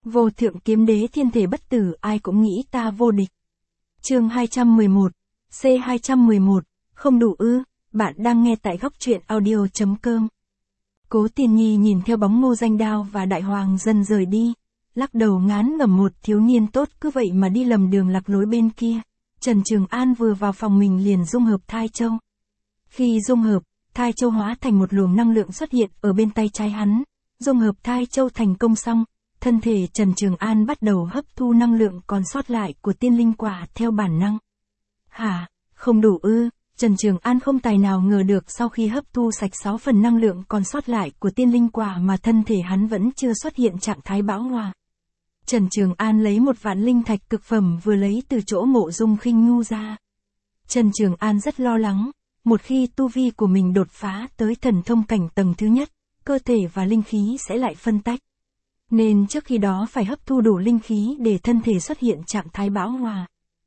Vô thượng kiếm đế thiên thể bất tử, ai cũng nghĩ ta vô địch. Chương 211, C211, không đủ ư? Bạn đang nghe tại góc truyện audio.com. Cố Tiền Nhi nhìn theo bóng Ngô Danh Đao và Đại Hoàng dần rời đi, lắc đầu ngán ngẩm, một thiếu niên tốt cứ vậy mà đi lầm đường lạc lối bên kia. Trần Trường An vừa vào phòng mình liền dung hợp thai châu. Khi dung hợp, thai châu hóa thành một luồng năng lượng xuất hiện ở bên tay trái hắn. Dung hợp thai châu thành công xong, thân thể Trần Trường An bắt đầu hấp thu năng lượng còn sót lại của tiên linh quả theo bản năng. Hả, không đủ ư? Trần Trường An không tài nào ngờ được sau khi hấp thu sạch 6 phần năng lượng còn sót lại của tiên linh quả mà thân thể hắn vẫn chưa xuất hiện trạng thái bão hòa. Trần Trường An lấy một vạn linh thạch cực phẩm vừa lấy từ chỗ Mộ Dung Khinh Nhu ra. Trần Trường An rất lo lắng, một khi tu vi của mình đột phá tới thần thông cảnh tầng thứ nhất, cơ thể và linh khí sẽ lại phân tách. Nên trước khi đó phải hấp thu đủ linh khí để thân thể xuất hiện trạng thái bão hòa.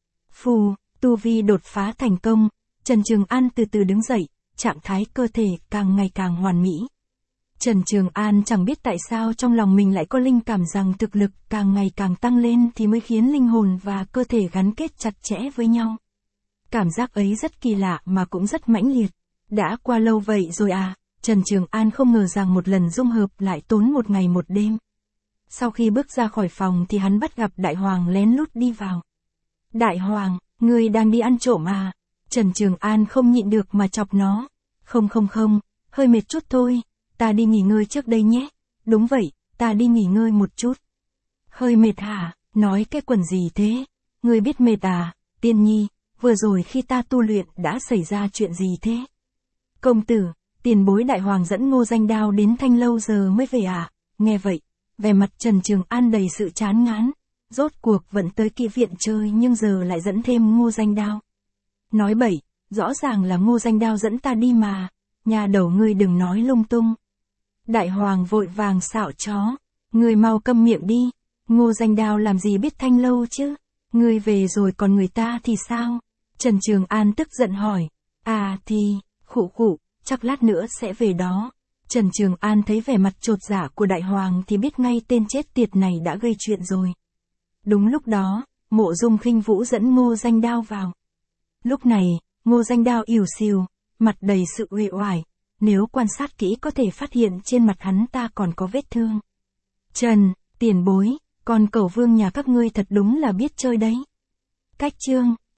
Phù, tu vi đột phá thành công, Trần Trường An từ từ đứng dậy, trạng thái cơ thể càng ngày càng hoàn mỹ. Trần Trường An chẳng biết tại sao trong lòng mình lại có linh cảm rằng thực lực càng ngày càng tăng lên thì mới khiến linh hồn và cơ thể gắn kết chặt chẽ với nhau. Cảm giác ấy rất kỳ lạ mà cũng rất mãnh liệt. Đã qua lâu vậy rồi à? Trần Trường An không ngờ rằng một lần dung hợp lại tốn một ngày một đêm. Sau khi bước ra khỏi phòng thì hắn bắt gặp Đại Hoàng lén lút đi vào. Đại Hoàng, ngươi đang đi ăn trộm à? Trần Trường An không nhịn được mà chọc nó. Không, hơi mệt chút thôi, ta đi nghỉ ngơi trước đây nhé. Đúng vậy, ta đi nghỉ ngơi một chút. Hơi mệt hả? Nói cái quần gì thế? Ngươi biết mệt à? Tiên Nhi, vừa rồi khi ta tu luyện đã xảy ra chuyện gì thế? Công tử, tiền bối Đại Hoàng dẫn Ngô Danh Đao đến Thanh Lâu giờ mới về à? Nghe vậy, vẻ mặt Trần Trường An đầy sự chán ngán. Rốt cuộc vẫn tới Kỵ viện chơi nhưng giờ lại dẫn thêm Ngô Danh Đao. Nói bậy, rõ ràng là Ngô Danh Đao dẫn ta đi mà. Nhà đầu ngươi đừng nói lung tung. Đại Hoàng vội vàng xạo chó. Ngươi mau câm miệng đi. Ngô Danh Đao làm gì biết Thanh Lâu chứ? Ngươi về rồi còn người ta thì sao? Trần Trường An tức giận hỏi. À thì, khụ, chắc lát nữa sẽ về đó. Trần Trường An thấy vẻ mặt chột dạ của Đại Hoàng thì biết ngay tên chết tiệt này đã gây chuyện rồi. Đúng lúc đó, Mộ Dung Khinh Vũ dẫn Ngô Danh Đao vào. Lúc này, Ngô Danh Đao ỉu xìu, mặt đầy sự uể oải, nếu quan sát kỹ có thể phát hiện trên mặt hắn ta còn có vết thương. Trần, tiền bối, con cẩu vương nhà các ngươi thật đúng là biết chơi đấy. Cách chương